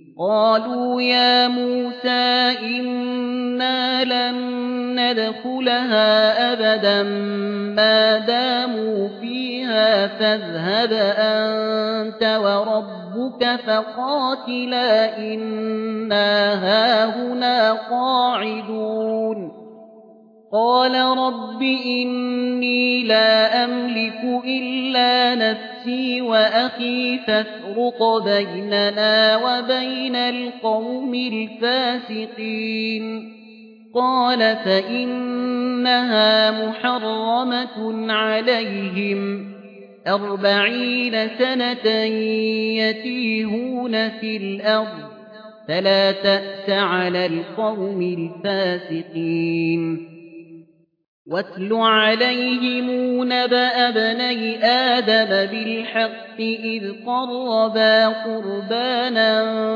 قالوا يا موسى إنا لن ندخلها أبدا ما داموا فيها فاذهب أنت وربك فقاتلا إنا هاهنا قاعدون قال رب إني لا أملك إلا نفسي وأخي فافرق بيننا وبين القوم الفاسقين قال فإنها محرمة عليهم 40 سنة يتيهون في الأرض فلا تأس على القوم الفاسقين واتل عليهم نبأ ابني آدم بالحق إذ قربا قربانا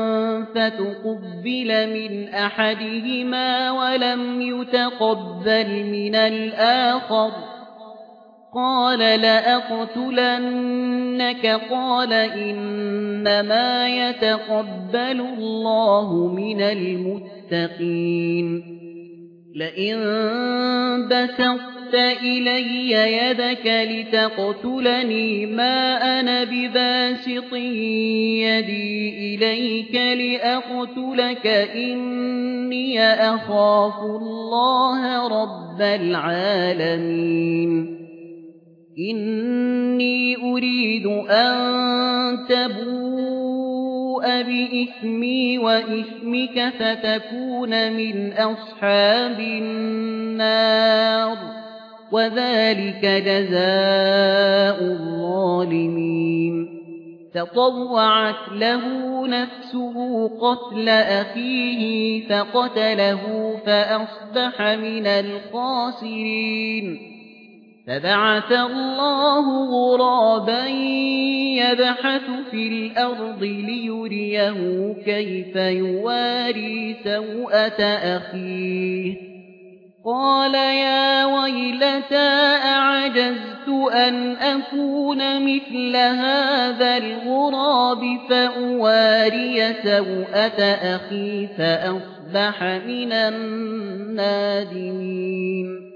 فتقبل من أحدهما ولم يتقبل من الآخر قال لأقتلنك قال إنما يتقبل الله من المتقين لئن بسطت إلي يدك لتقتلني ما أنا بباسط يدي إليك لأقتلك إني أخاف الله رب العالمين إني أريد أن تبوء بإثمي وإثمك فتكون من أصحاب النار وذلك جزاء الظالمين فطوعت له نفسه قتل أخيه فقتله فأصبح من الخاسرين فبعث الله غرابا يبحث في الأرض ليريه كيف يواري سوءة أخيه قال يا ويلتى أعجزت أن أكون مثل هذا الغراب فأواري سوءة أخي فأصبح من النادمين